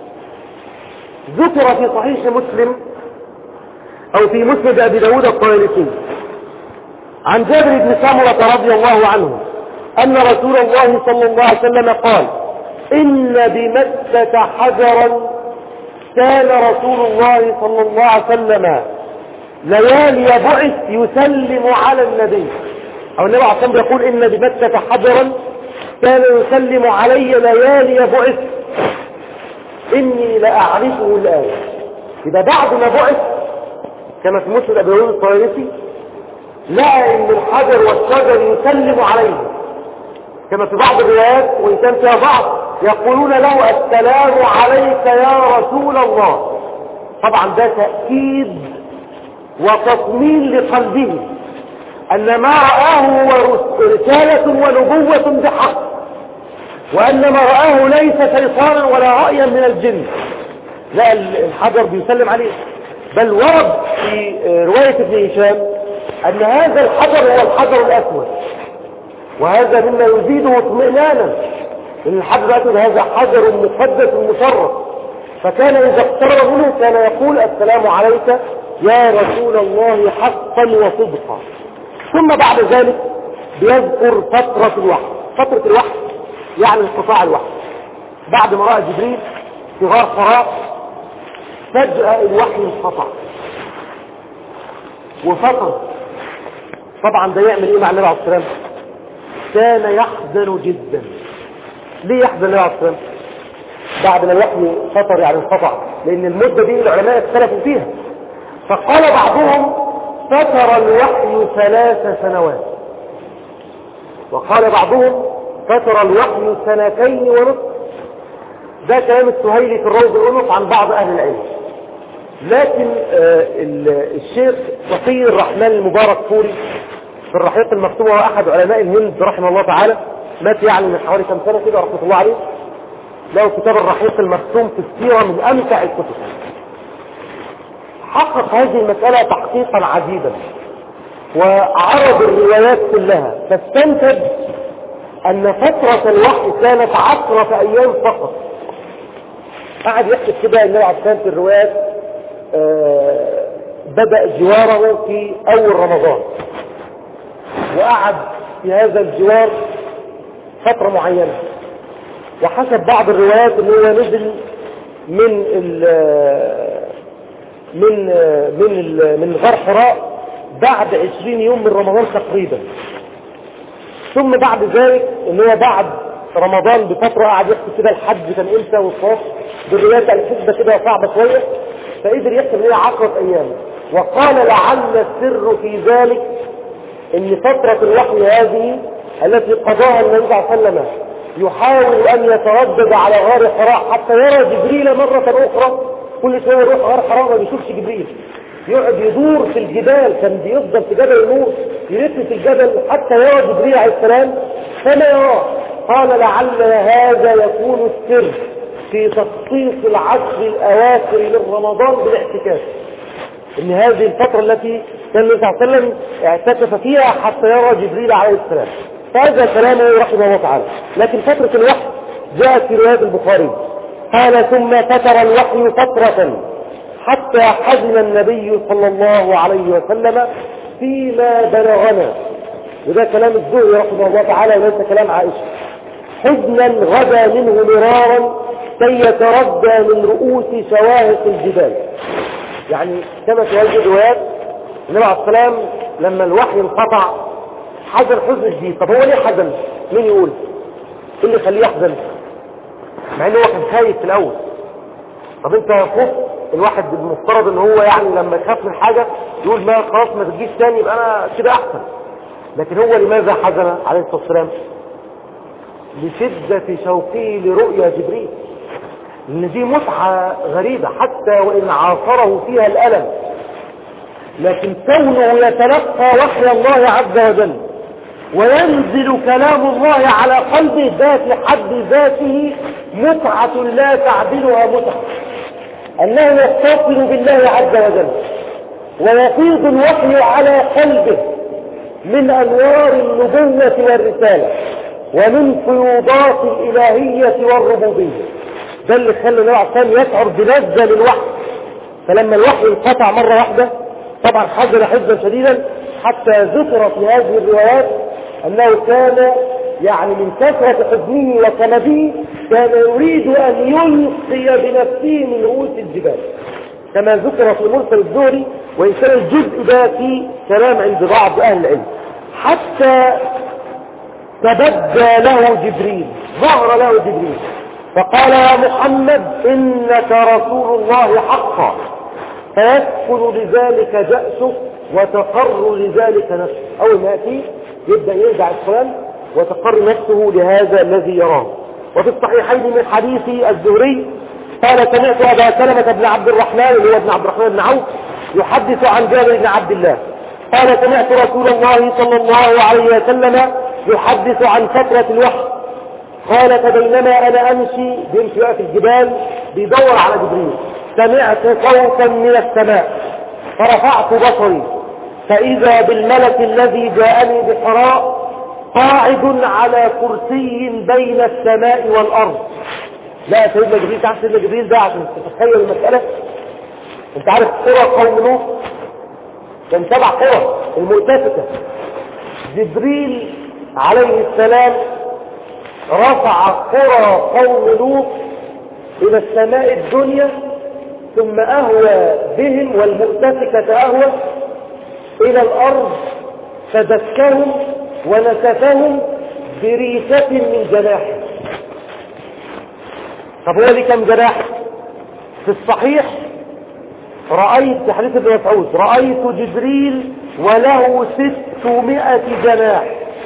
ذكر في صحيح مسلم أو في مسند أبي داود الطيالسي عن جابر بن سمرة رضي الله عنه أن رسول الله صلى الله عليه وسلم قال إن بمكة حجرا كان رسول الله صلى الله عليه وسلم ليالي بعث يسلم على النبي، أو النبي عليه الصلاة والسلام يقول إن بمكة حجرا كان يسلم علي ليالي بعث إني لأعرفه الآن. إذا بعد ما بعث كما في مسند أبي داود الطيالسي لقى إن الحجر والشجر يسلم عليه، كما في بعض الروايات وإن كان فيها بعض يقولون له السلام عليك يا رسول الله. طبعا ده تأكيد وتطمين لقلبه أن ما رآه هو رسالة ونبوة بحق، وأن ما رآه ليس شيطانا ولا رأيا من الجن. لا، الحجر بيسلم عليه. بل ورد في رواية ابن هشام أن هذا الحجر هو الحجر الأسود، وهذا مما يزيده اطمئنانا، إن الحجر الأسود هذا حجر مقدس مشرف، فكان إذا اقترب منه كان يقول السلام عليك يا رسول الله حقا وصدقا. ثم بعد ذلك بيذكر فترة الوحي. فترة الوحي يعني انقطاع الوحي. بعد ما رأى جبريل في غار حراء فجأة الوحي انقطع وفطر. طبعا ده يعمل ايه مع النبي عليه الصلاة والسلام؟ كان يحزن جدا. ليه يحزن النبي عليه الصلاة والسلام بعد ما الوحي فطر يعني انقطع؟ لان المدة دي العلماء اختلفوا فيها، فقال بعضهم فتر الوحي ثلاث سنوات، وقال بعضهم فتر الوحي سنتين ونصف. ده كلام السهيلي في الروض الأنف عن بعض أهل العلم. لكن آه الشيخ صفي الرحمن المبارك فوري في الرحيق المكتوب، هو أحد علماء الهند رحمه الله تعالى، مات يعني من حوالي كم سنة كده رحمة الله عليه، له كتاب الرحيق المختوم في السيرة من أمتع الكتب. حقق هذه المسألة تحقيقا عجيبا وعرض الروايات كلها، فاستنتج أن فترة الوحي كانت عشرة أيام فقط. قعد يحكي كده النبي عليه الصلاة والسلام في الروايات آه بدأ جواره في أول رمضان، وقعد في هذا الجوار فترة معينة، وحسب بعض الروايات أنه هو نزل من ال من من ال من غار حراء بعد عشرين يوم من رمضان تقريبا. ثم بعد ذلك أنه بعد رمضان بفترة قعد يحكي كده الحج كان امتى والصوف بالروايات الحسبة كده صعبة شوية، فقدر يحكي ان هي عشرة ايام. وقال لعل السر في ذلك ان فترة الوحي هذه التي قضاها النبي صلى الله عليه وسلم يحاول ان يتردد على غار حراء حتى يرى جبريل مرة اخرى. كل شوية يروح غار حراء ما بيشوفش جبريل، يقعد يدور في الجبال، كان بيفضل في جبل النور يلف في الجبل حتى يرى جبريل عليه السلام فما يراه. قال لعل هذا يكون السر في تخصيص العشر الأواخر من رمضان بالاعتكاف، ان هذه الفترة التي كان النبي صلى الله عليه وسلم اعتكف فيها حتى يرى جبريل عليه السلام. فهذا كلامه رحمه الله تعالى. لكن فترة الوحي جاءت في رواية البخاري قال ثم فتر الوحي فترة حتى حزن النبي صلى الله عليه وسلم فيما بلغنا. وده كلام الزهري رحمه الله تعالى وليس كلام عائشة. حزنا غدا منه مرارا كي يتردى من رؤوس شواهق الجبال. يعني كما في هذه الروايات النبي عليه السلام لما الوحي انقطع حزن حزن شديد. طب هو ليه حزن؟ مين يقول؟ ايه اللي يخليه يحزن مع انه هو كان خايف في الاول؟ طب انت خوف الواحد المفترض ان هو يعني لما يخاف من حاجه يقول ما خلاص ما تجيش تاني يبقى انا كده احسن. لكن هو لماذا حزن عليه الصلاه والسلام؟ لشده شوقه لرؤيا جبريل، ان دي متعه غريبه حتى وان عاصره فيها الالم، لكن كونه يتلقى وحي الله عز وجل وينزل كلام الله على قلبه ده في حد ذاته متعة لا تعدلها متعة. أنه يتصل بالله عز وجل ويفيض الوحي على قلبه من أنوار النبوة والرسالة ومن فيوضات الإلهية والربوبية. ده اللي خلى النبي عليه الصلاة والسلام يشعر بلذة للوحي. فلما الوحي انقطع مرة واحدة طبعا حزن حزنا شديدا، حتى ذكر في هذه الروايات أنه كان يعني من كثرة حزنه وكمده كان يريد أن يلقي بنفسه من رؤوس الجبال كما ذكر في مرسل الزهري، وإن كان الجزء ده في كلام عند بعض أهل العلم. حتى تبدى له جبريل، ظهر له جبريل فقال يا محمد إنك رسول الله حقا، فيسكن لذلك جأسه وتقر لذلك نفسه. أول ما يأتي يبدأ يرجع السلام وتقر نفسه لهذا الذي يراه. وفي الصحيحين من حديث الزهري قال سمعت أبا سلمة بن عبد الرحمن اللي هو ابن عبد الرحمن بن عوف يحدث عن جابر بن عبد الله قال سمعت رسول الله صلى الله عليه وسلم يحدث عن فترة الوحي قال فبينما أنا أمشي بيمشي في الجبال بيدور على جبريل سمعت صوتا من السماء فرفعت بصري فإذا بالملك الذي جاءني بحراء قاعد على كرسي بين السماء والأرض. لا سيدنا جبريل، تعرف سيدنا جبريل ده عشان تتخيل المسألة؟ انت عارف قرى قوم لوط كان سبع قرى الملتفتة. جبريل عليه السلام رفع قرى قوم لوط إلى السماء الدنيا ثم أهوى بهم والمؤتفكة أهوى إلى الأرض فدكهم ونسفهم بريشة من جناحه. طب هو ليه كم جناح؟ في الصحيح رأيت في حديث ابن مسعود رأيت جبريل وله ستمائة جناح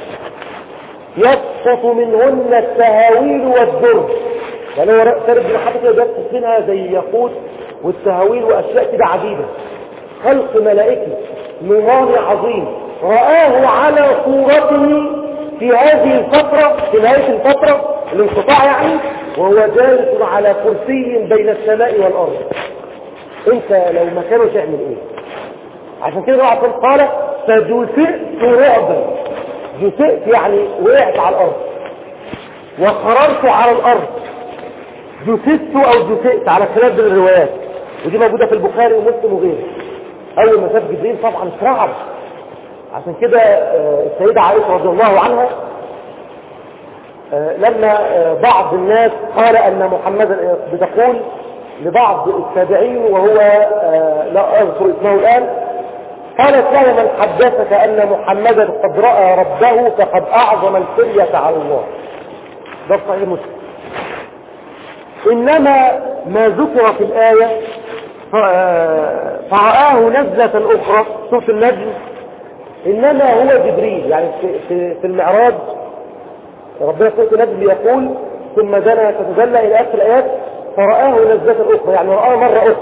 يسقط منهن التهاويل والدر. يعني هو سارب بن حبيب يسقط منها زي ياقوت والتهاويل وأشياء كده عديدة. خلق ملائكي نوراني عظيم رآه على صورته في هذه الفترة، في نهاية الفترة الانقطاع يعني، وهو جالس على كرسي بين السماء والأرض. انت لو مكانه تعمل ايه؟ عشان كده رأى قال فجثئت رعبا. جثئت يعني وقعت على الأرض وقررت على الأرض. جثثت أو جثئت على خلاف بين الروايات، ودي موجودة في البخاري ومسلم وغيره. أول ما شاف جبريل طبعا اترعب. عشان كده السيدة عائشة رضي الله عنها لما بعض الناس قال أن محمدا بتقول لبعض التابعين وهو لا أذكر اسمه الآن، قالت له من حدثك أن محمدا قد رأى ربه فقد أعظم الفرية على الله. ده صحيح مسلم. إنما ما ذكر في الآية فرآه نزلة أخرى سورة النجم، إنما هو جبريل. يعني في, في المعراج ربنا سورة النجم يقول ثم دنا فتجلى إلى آخر الآيات فرآه نزلة أخرى، يعني رآه مرة أخرى.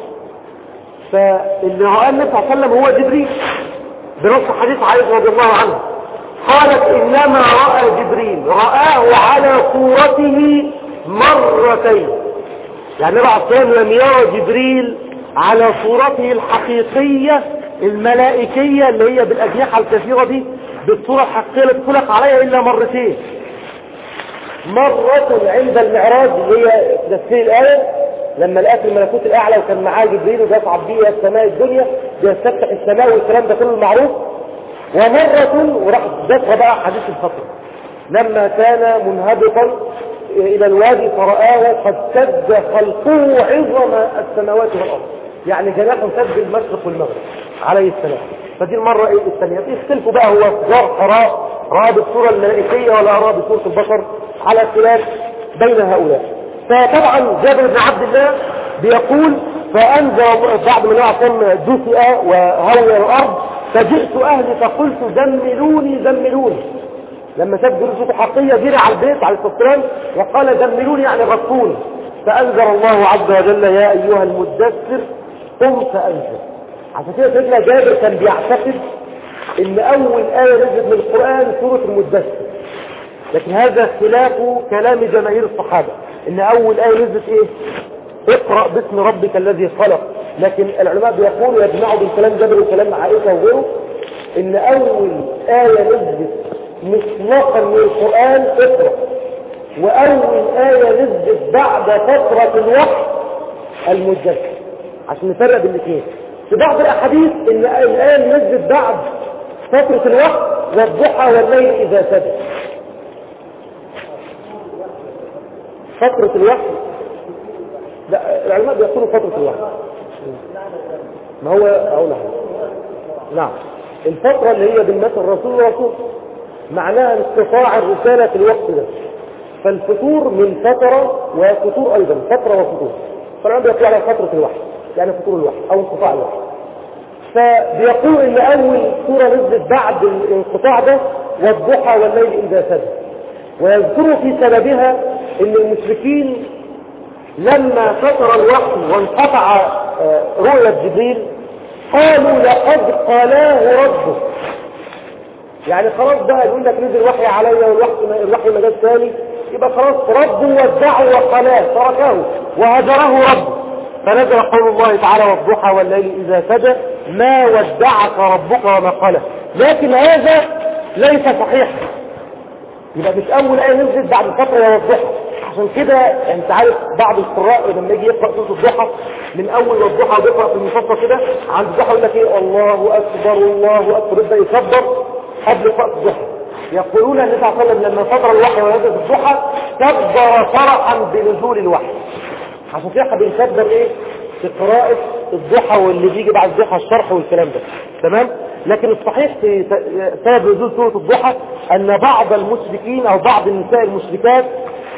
فاللي رآه النبي صلى الله عليه وسلم هو جبريل بنص حديث عائشة رضي الله عنها. قالت إنما رأى جبريل رآه على صورته مرتين. يعني النبي عليه الصلاة والسلام لم يرى جبريل على صورته الحقيقية الملائكية اللي هي بالأجنحة الكثيرة دي بالصورة الحقيقية اللي تخلق عليها إلا مرتين. مرة عند المعراج اللي هي في تفسير الآية لما لقى في الملكوت الأعلى وكان معاه جبريل وبيصعد بيه السماء الدنيا بيستفتح السماء والكلام ده كله المعروف. ومرة وراح ذكر بقى حديث الفترة لما كان منهبطا إلى الوادي فرآه قد سد خلقه عظم السماوات والأرض، يعني جناحه سد المشرق والمغرب عليه السلام. فدي المرة ايه الثانية يختلفوا بقى هو جار قراء رأى بالصورة الملائكية ولا رأى بصورة البشر على خلاف بين هؤلاء. فطبعا جابر بن عبد الله بيقول فأنزل بعد من يعطم دفئ وهوي الأرض فجئت أهلي فقلت دملوني دملوني. لما شاف جلوسه حقية جري على البيت عليه الصلاة والسلام وقال دملوني يعني غطوني. فأنزل الله عز وجل يا أيها المدثر قم فأنزل. عشان كده سيدنا جابر كان بيعتقد ان اول آية نزلت من القرآن سورة المدثر، لكن هذا خلاف كلام جماهير الصحابة ان اول آية نزلت ايه؟ اقرأ باسم ربك الذي خلق. لكن العلماء بيقولوا يجمعوا بين كلام جابر وكلام عائشة وغيره ان اول آية نزلت مطلقا من القرآن اقرأ، واول آية نزلت بعد فترة الوحي المدثر، عشان نفرق بين الاثنين. في بعض الاحاديث ان الآية نزلت بعد فترة الوحي والضحى والليل اذا سجد. فترة الوحي لا العلماء بيقولوا فترة الوحي ما هو اقولها نعم الفترة اللي هي بالمثل الرسول والرسول معناها انقطاع الرسالة في الوقت ده. فالفتور من فترة وفتور ايضا فترة وفتور، فالعلماء بيقولوا على فترة الوحي يعني فتور الوحي او انقطاع الوحي. فبيقول ان اول سورة نزلت بعد الانقطاع ده والضحى والليل اذا سجد. ويذكروا في سببها ان المشركين لما فتر الوحي وانقطع رؤية جبريل قالوا لقد قالاه ربه، يعني خلاص بقى يقول لك نزل وحي عليا والوحي الوحي ما جاش ثاني يبقى خلاص ربه ودعه وقلاه تركه وهجره ربه. فنزل قول الله تعالى والضحى والليل إذا سجى ما ودعك ربك وما قاله. لكن هذا ليس صحيحا، يبقى مش أول آية نزلت بعد فترة والضحى. عشان كده انت عارف بعض القراء لما يجي يقرأ سورة الضحى من أول والضحى بيقرأ في المفصل كده عند الضحى يقول لك ايه الله أكبر الله أكبر يبدأ يكبر قبل قراءة الضحى. يقولون النبي صلى الله عليه وسلم لما فتر الوحي ونزل الضحى كبر فرحا بنزول الوحي. عشان كده احنا بنقدم ايه في قراءة الضحى واللي بيجي بعد الضحى الشرح والكلام ده، تمام. لكن الصحيح في سبب نزول سورة الضحى ان بعض المشركين او بعض النساء المشركات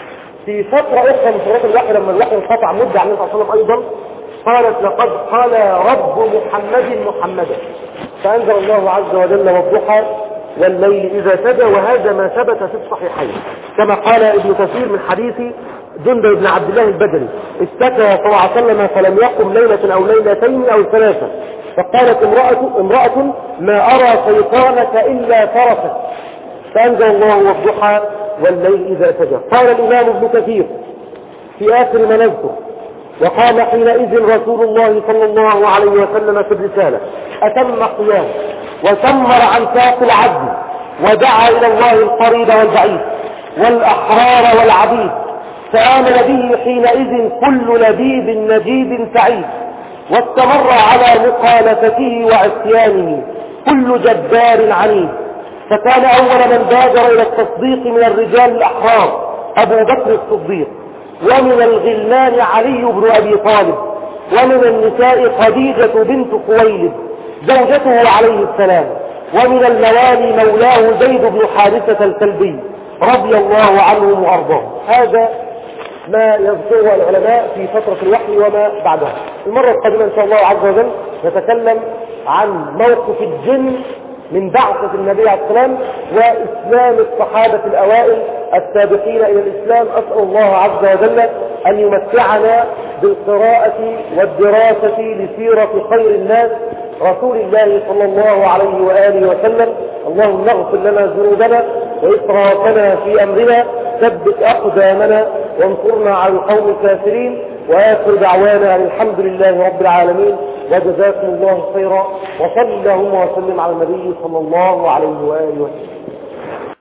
في فترة اخرى من سورة الوحي لما الوحي انقطع مدة عن النبي صلى الله عليه وسلم ايضا قالت لقد قال رب محمد محمدا، فانزل الله عز وجل والضحى والليل اذا سجى، وهذا ما ثبت في الصحيحين كما قال ابن كثير من حديث جندب بن عبد الله البجلي اشتكى صلى الله عليه وسلم فلم يقم ليلة او ليلتين او ثلاثة، فقالت امرأة, امرأة ما ارى شيطانك الا فرسك، فانزل الله والضحى والليل اذا سجى. قال الامام ابن كثير في اخر ما نذكر وقام حينئذ رسول الله صلى الله عليه وسلم في الرسالة اتم قيام وسمر عن ساق العدل ودعا الى الله القريب والبعيد والاحرار والعبيد، فآمن به حينئذ كل لبيب نجيب سعيد، واستمر على مخالفته وعصيانه كل جبار عنيد، فكان أول من بادر إلى التصديق من الرجال الأحرار أبو بكر الصديق، ومن الغلمان علي بن أبي طالب، ومن النساء خديجة بنت خويلد زوجته عليه السلام، ومن الموالي مولاه زيد بن حارثة الكلبي رضي الله عنهم وأرضاهم. هذا ما يذكره العلماء في فترة الوحي وما بعدها. المرة القادمة إن شاء الله عز وجل نتكلم عن موقف الجن من بعثة النبي عليه السلام وإسلام الصحابة الأوائل السابقين إلى الإسلام. أسأل الله عز وجل أن يمتعنا بالقراءة والدراسة لسيرة خير الناس رسول الله صلى الله عليه وآله وسلم. اللهم اغفر لنا ذنوبنا وإسرافنا في أمرنا، ثبت أقدامنا وانصرنا على القوم الكافرين، وآخر دعوانا الحمد لله رب العالمين، وجزاكم الله خيرا، وصلى اللهم وسلم على النبي صلى الله عليه وآله وسلم.